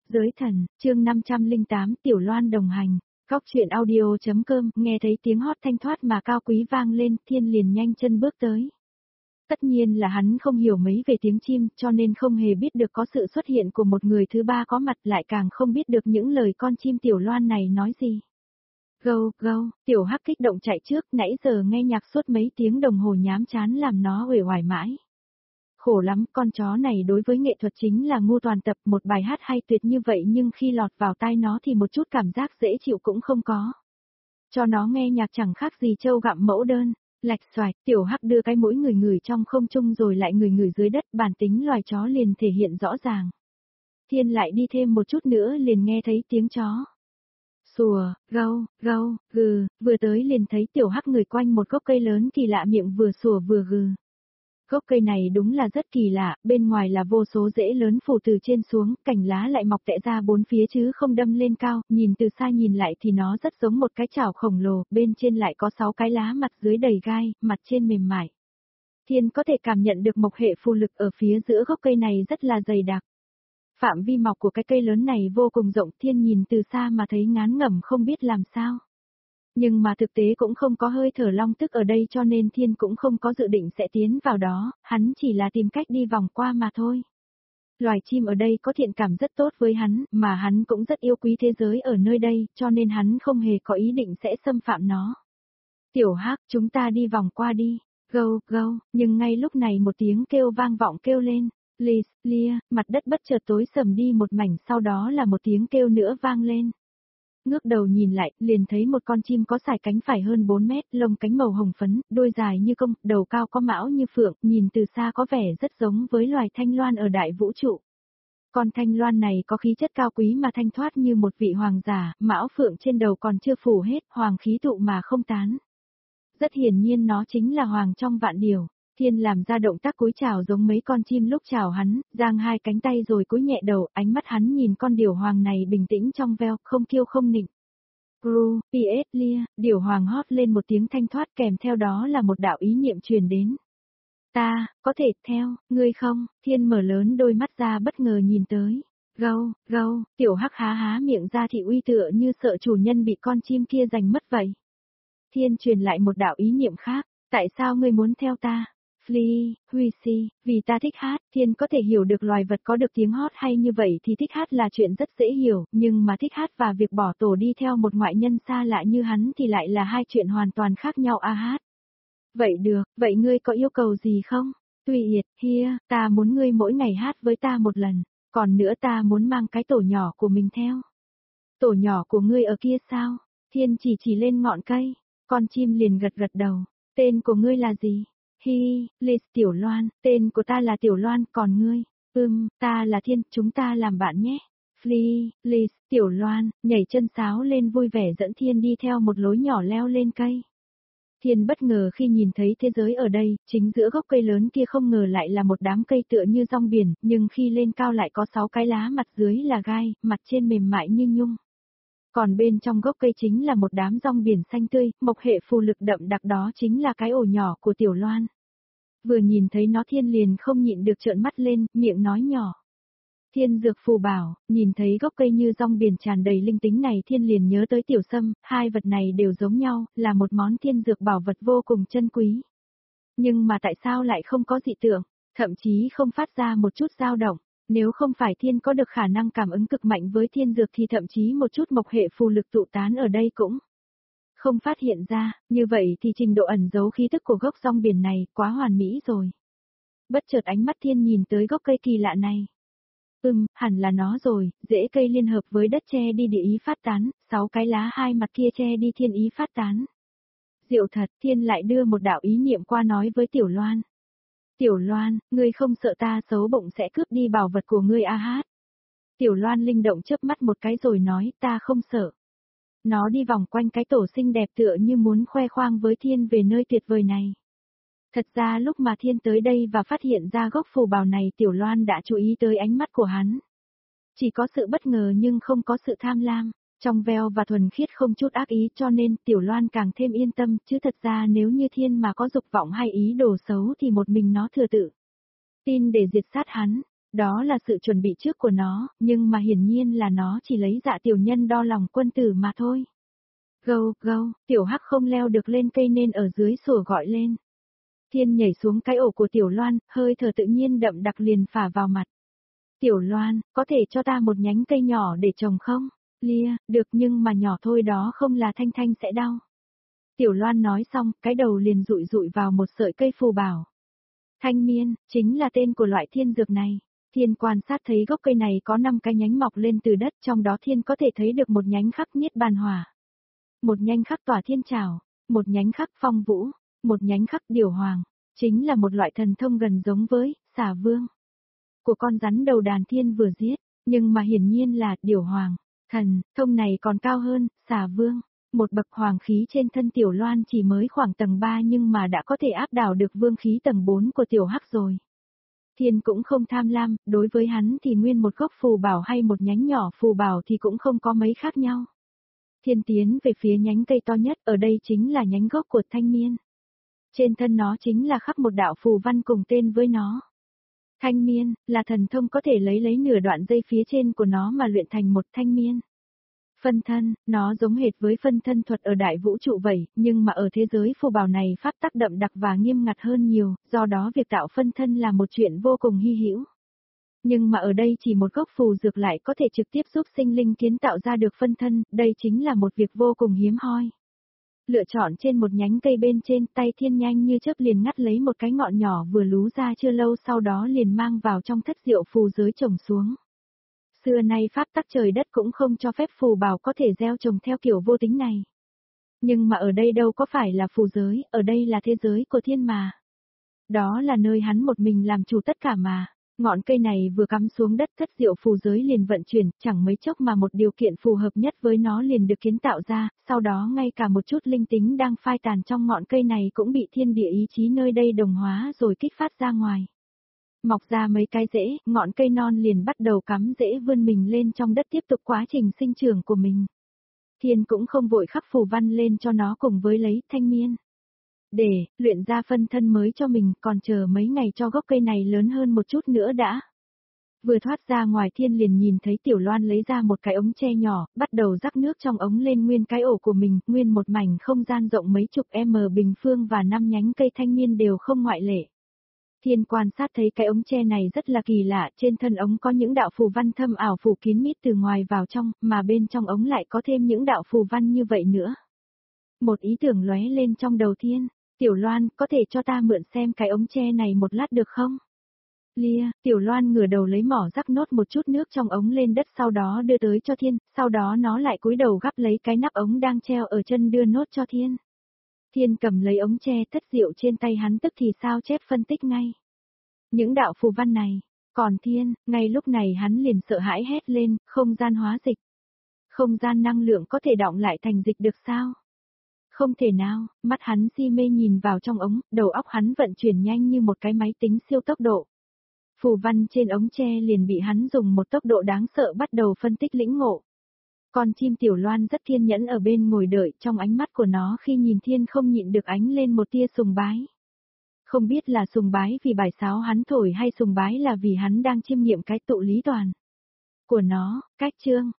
Giới thần, chương 508 Tiểu Loan đồng hành. Góc truyện audio.com, nghe thấy tiếng hót thanh thoát mà cao quý vang lên, Thiên liền nhanh chân bước tới. Tất nhiên là hắn không hiểu mấy về tiếng chim, cho nên không hề biết được có sự xuất hiện của một người thứ ba có mặt, lại càng không biết được những lời con chim Tiểu Loan này nói gì. Gâu, gâu, Tiểu Hắc kích động chạy trước, nãy giờ nghe nhạc suốt mấy tiếng đồng hồ nhám chán làm nó uể oải mãi. Khổ lắm, con chó này đối với nghệ thuật chính là ngu toàn tập, một bài hát hay tuyệt như vậy nhưng khi lọt vào tai nó thì một chút cảm giác dễ chịu cũng không có. Cho nó nghe nhạc chẳng khác gì trâu gặm mẫu đơn. Lạch xoạch, Tiểu Hắc đưa cái mũi ngửi trong không trung rồi lại ngửi dưới đất, bản tính loài chó liền thể hiện rõ ràng. Thiên lại đi thêm một chút nữa liền nghe thấy tiếng chó. Sủa, gâu, gâu, gừ, vừa tới liền thấy Tiểu Hắc người quanh một gốc cây lớn kỳ lạ, miệng vừa sủa vừa gừ. Gốc cây này đúng là rất kỳ lạ, bên ngoài là vô số rễ lớn phủ từ trên xuống, cành lá lại mọc tẹ ra bốn phía chứ không đâm lên cao, nhìn từ xa nhìn lại thì nó rất giống một cái chảo khổng lồ, bên trên lại có 6 cái lá, mặt dưới đầy gai, mặt trên mềm mại. Thiên có thể cảm nhận được mộc hệ phù lực ở phía giữa gốc cây này rất là dày đặc. Phạm vi mọc của cái cây lớn này vô cùng rộng, Thiên nhìn từ xa mà thấy ngán ngẩm không biết làm sao. Nhưng mà thực tế cũng không có hơi thở long tức ở đây cho nên Thiên cũng không có dự định sẽ tiến vào đó, hắn chỉ là tìm cách đi vòng qua mà thôi. Loài chim ở đây có thiện cảm rất tốt với hắn, mà hắn cũng rất yêu quý thế giới ở nơi đây, cho nên hắn không hề có ý định sẽ xâm phạm nó. Tiểu Hắc, chúng ta đi vòng qua đi. Gâu, gâu, nhưng ngay lúc này một tiếng kêu vang vọng kêu lên. Lia, mặt đất bất chợt tối sầm đi một mảnh, sau đó là một tiếng kêu nữa vang lên. Ngước đầu nhìn lại, liền thấy một con chim có sải cánh phải hơn 4 mét, lông cánh màu hồng phấn, đuôi dài như công, đầu cao có mão như phượng, nhìn từ xa có vẻ rất giống với loài thanh loan ở đại vũ trụ. Con thanh loan này có khí chất cao quý mà thanh thoát như một vị hoàng giả, mão phượng trên đầu còn chưa phủ hết, hoàng khí tụ mà không tán. Rất hiển nhiên nó chính là hoàng trong vạn điều. Thiên làm ra động tác cúi chào giống mấy con chim lúc chào hắn, giang hai cánh tay rồi cúi nhẹ đầu, ánh mắt hắn nhìn con điểu hoàng này bình tĩnh trong veo, không kiêu không nịnh. Gru, P.S. Lia, điểu hoàng hót lên một tiếng thanh thoát, kèm theo đó là một đạo ý niệm truyền đến. Ta, có thể theo, ngươi không? Thiên mở lớn đôi mắt ra bất ngờ nhìn tới. Gâu, gâu, Tiểu Hắc há miệng ra thị uy tựa như sợ chủ nhân bị con chim kia giành mất vậy. Thiên truyền lại một đạo ý niệm khác, tại sao ngươi muốn theo ta? Flea, Huisi, vì ta thích hát. Thiên có thể hiểu được loài vật có được tiếng hót hay như vậy thì thích hát là chuyện rất dễ hiểu, nhưng mà thích hát và việc bỏ tổ đi theo một ngoại nhân xa lạ như hắn thì lại là hai chuyện hoàn toàn khác nhau a hát. Vậy được, vậy ngươi có yêu cầu gì không? Tùy Yệt, ta muốn ngươi mỗi ngày hát với ta một lần, còn nữa ta muốn mang cái tổ nhỏ của mình theo. Tổ nhỏ của ngươi ở kia sao? Thiên chỉ lên ngọn cây, con chim liền gật đầu, tên của ngươi là gì? Liz, Tiểu Loan, tên của ta là Tiểu Loan, còn ngươi? Ta là Thiên, chúng ta làm bạn nhé. Liz, Tiểu Loan, nhảy chân sáo lên vui vẻ dẫn Thiên đi theo một lối nhỏ leo lên cây. Thiên bất ngờ khi nhìn thấy thế giới ở đây, chính giữa gốc cây lớn kia không ngờ lại là một đám cây tựa như rong biển, nhưng khi lên cao lại có 6 cái lá, mặt dưới là gai, mặt trên mềm mại như nhung. Còn bên trong gốc cây chính là một đám rong biển xanh tươi, mộc hệ phù lực đậm đặc, đó chính là cái ổ nhỏ của Tiểu Loan. Vừa nhìn thấy nó Thiên liền không nhịn được trợn mắt lên, miệng nói nhỏ. Thiên dược phù bảo, nhìn thấy gốc cây như rong biển tràn đầy linh tính này Thiên liền nhớ tới tiểu sâm, hai vật này đều giống nhau, là một món thiên dược bảo vật vô cùng chân quý. Nhưng mà tại sao lại không có dị tượng, thậm chí không phát ra một chút dao động? Nếu không phải Thiên có được khả năng cảm ứng cực mạnh với thiên dược thì thậm chí một chút mộc hệ phù lực tụ tán ở đây cũng không phát hiện ra, như vậy thì trình độ ẩn giấu khí tức của gốc rong biển này quá hoàn mỹ rồi. Bất chợt ánh mắt Thiên nhìn tới gốc cây kỳ lạ này. Hẳn là nó rồi, rễ cây liên hợp với đất che đi địa ý phát tán, 6 cái lá hai mặt kia che đi thiên ý phát tán. Diệu thật, Thiên lại đưa một đạo ý niệm qua nói với Tiểu Loan. Tiểu Loan, ngươi không sợ ta xấu bụng sẽ cướp đi bảo vật của ngươi a hát? Tiểu Loan linh động chớp mắt một cái rồi nói, ta không sợ. Nó đi vòng quanh cái tổ xinh đẹp tựa như muốn khoe khoang với Thiên về nơi tuyệt vời này. Thật ra lúc mà Thiên tới đây và phát hiện ra gốc phù bào này Tiểu Loan đã chú ý tới ánh mắt của hắn. Chỉ có sự bất ngờ nhưng không có sự tham lam, trong veo và thuần khiết không chút ác ý cho nên Tiểu Loan càng thêm yên tâm chứ thật ra nếu như Thiên mà có dục vọng hay ý đồ xấu thì một mình nó thừa tự tin để diệt sát hắn. Đó là sự chuẩn bị trước của nó, nhưng mà hiển nhiên là nó chỉ lấy Dạ tiểu nhân đo lòng quân tử mà thôi. Gâu, gâu, tiểu hắc không leo được lên cây nên ở dưới sủa gọi lên. Thiên nhảy xuống cái ổ của Tiểu Loan, hơi thở tự nhiên đậm đặc liền phả vào mặt. Tiểu Loan, có thể cho ta một nhánh cây nhỏ để trồng không? Lia, được nhưng mà nhỏ thôi đó không là Thanh Thanh sẽ đau. Tiểu Loan nói xong, cái đầu liền rụi rụi vào một sợi cây phù bảo. Thanh miên, chính là tên của loại thiên dược này. Thiên quan sát thấy gốc cây này có 5 cái nhánh mọc lên từ đất, trong đó thiên có thể thấy được một nhánh khắc niết bàn hỏa, một nhánh khắc tỏa thiên trảo, một nhánh khắc phong vũ, một nhánh khắc điều hoàng, chính là một loại thần thông gần giống với xà vương của con rắn đầu đàn thiên vừa giết, nhưng mà hiển nhiên là điều hoàng, thần thông này còn cao hơn xà vương. Một bậc hoàng khí trên thân Tiểu Loan chỉ mới khoảng tầng 3 nhưng mà đã có thể áp đảo được vương khí tầng 4 của Tiểu Hắc rồi. Thiên cũng không tham lam, đối với hắn thì nguyên một gốc phù bảo hay một nhánh nhỏ phù bảo thì cũng không có mấy khác nhau. Thiên tiến về phía nhánh cây to nhất, ở đây chính là nhánh gốc của thanh miên. Trên thân nó chính là khắc một đạo phù văn cùng tên với nó. Thanh miên, là thần thông có thể lấy nửa đoạn dây phía trên của nó mà luyện thành một thanh miên. Phân thân, nó giống hệt với phân thân thuật ở đại vũ trụ vậy, nhưng mà ở thế giới phù bảo này pháp tắc đậm đặc và nghiêm ngặt hơn nhiều, do đó việc tạo phân thân là một chuyện vô cùng hy hữu. Nhưng mà ở đây chỉ một gốc phù dược lại có thể trực tiếp giúp sinh linh kiến tạo ra được phân thân, đây chính là một việc vô cùng hiếm hoi. Lựa chọn trên một nhánh cây bên trên, tay thiên nhanh như chớp liền ngắt lấy một cái ngọn nhỏ vừa lú ra chưa lâu, sau đó liền mang vào trong thất diệu phù giới trồng xuống. Xưa nay pháp tắc trời đất cũng không cho phép phù bảo có thể gieo trồng theo kiểu vô tính này. Nhưng mà ở đây đâu có phải là phù giới, ở đây là thế giới của thiên mà. Đó là nơi hắn một mình làm chủ tất cả mà. Ngọn cây này vừa cắm xuống đất, thất diệu phù giới liền vận chuyển, chẳng mấy chốc mà một điều kiện phù hợp nhất với nó liền được kiến tạo ra, sau đó ngay cả một chút linh tính đang phai tàn trong ngọn cây này cũng bị thiên địa ý chí nơi đây đồng hóa rồi kích phát ra ngoài. Mọc ra mấy cái rễ, ngọn cây non liền bắt đầu cắm rễ vươn mình lên trong đất tiếp tục quá trình sinh trưởng của mình. Thiên cũng không vội khắc phù văn lên cho nó cùng với lấy thanh miên. Để luyện ra phân thân mới cho mình, còn chờ mấy ngày cho gốc cây này lớn hơn một chút nữa đã. Vừa thoát ra ngoài Thiên liền nhìn thấy Tiểu Loan lấy ra một cái ống tre nhỏ, bắt đầu rắc nước trong ống lên nguyên cái ổ của mình, nguyên một mảnh không gian rộng mấy chục m bình phương và 5 nhánh cây thanh miên đều không ngoại lệ. Thiên quan sát thấy cái ống tre này rất là kỳ lạ, trên thân ống có những đạo phù văn thâm ảo phủ kín mít từ ngoài vào trong, mà bên trong ống lại có thêm những đạo phù văn như vậy nữa. Một ý tưởng lóe lên trong đầu Thiên. Tiểu Loan, có thể cho ta mượn xem cái ống tre này một lát được không? Lia, Tiểu Loan ngửa đầu lấy mỏ rắc nốt một chút nước trong ống lên đất, sau đó đưa tới cho Thiên, sau đó nó lại cúi đầu gắp lấy cái nắp ống đang treo ở chân đưa nốt cho Thiên. Thiên cầm lấy ống tre thất diệu trên tay hắn tức thì sao chép phân tích ngay. Những đạo phù văn này, còn Thiên, ngay lúc này hắn liền sợ hãi hét lên, không gian hóa dịch. Không gian năng lượng có thể đọng lại thành dịch được sao? Không thể nào, mắt hắn si mê nhìn vào trong ống, đầu óc hắn vận chuyển nhanh như một cái máy tính siêu tốc độ. Phù văn trên ống tre liền bị hắn dùng một tốc độ đáng sợ bắt đầu phân tích lĩnh ngộ. Con chim Tiểu Loan rất kiên nhẫn ở bên ngồi đợi, trong ánh mắt của nó khi nhìn Thiên không nhịn được ánh lên một tia sùng bái. Không biết là sùng bái vì bài sáo hắn thổi hay sùng bái là vì hắn đang chiêm nghiệm cái tụ lý toàn của nó. Cách chương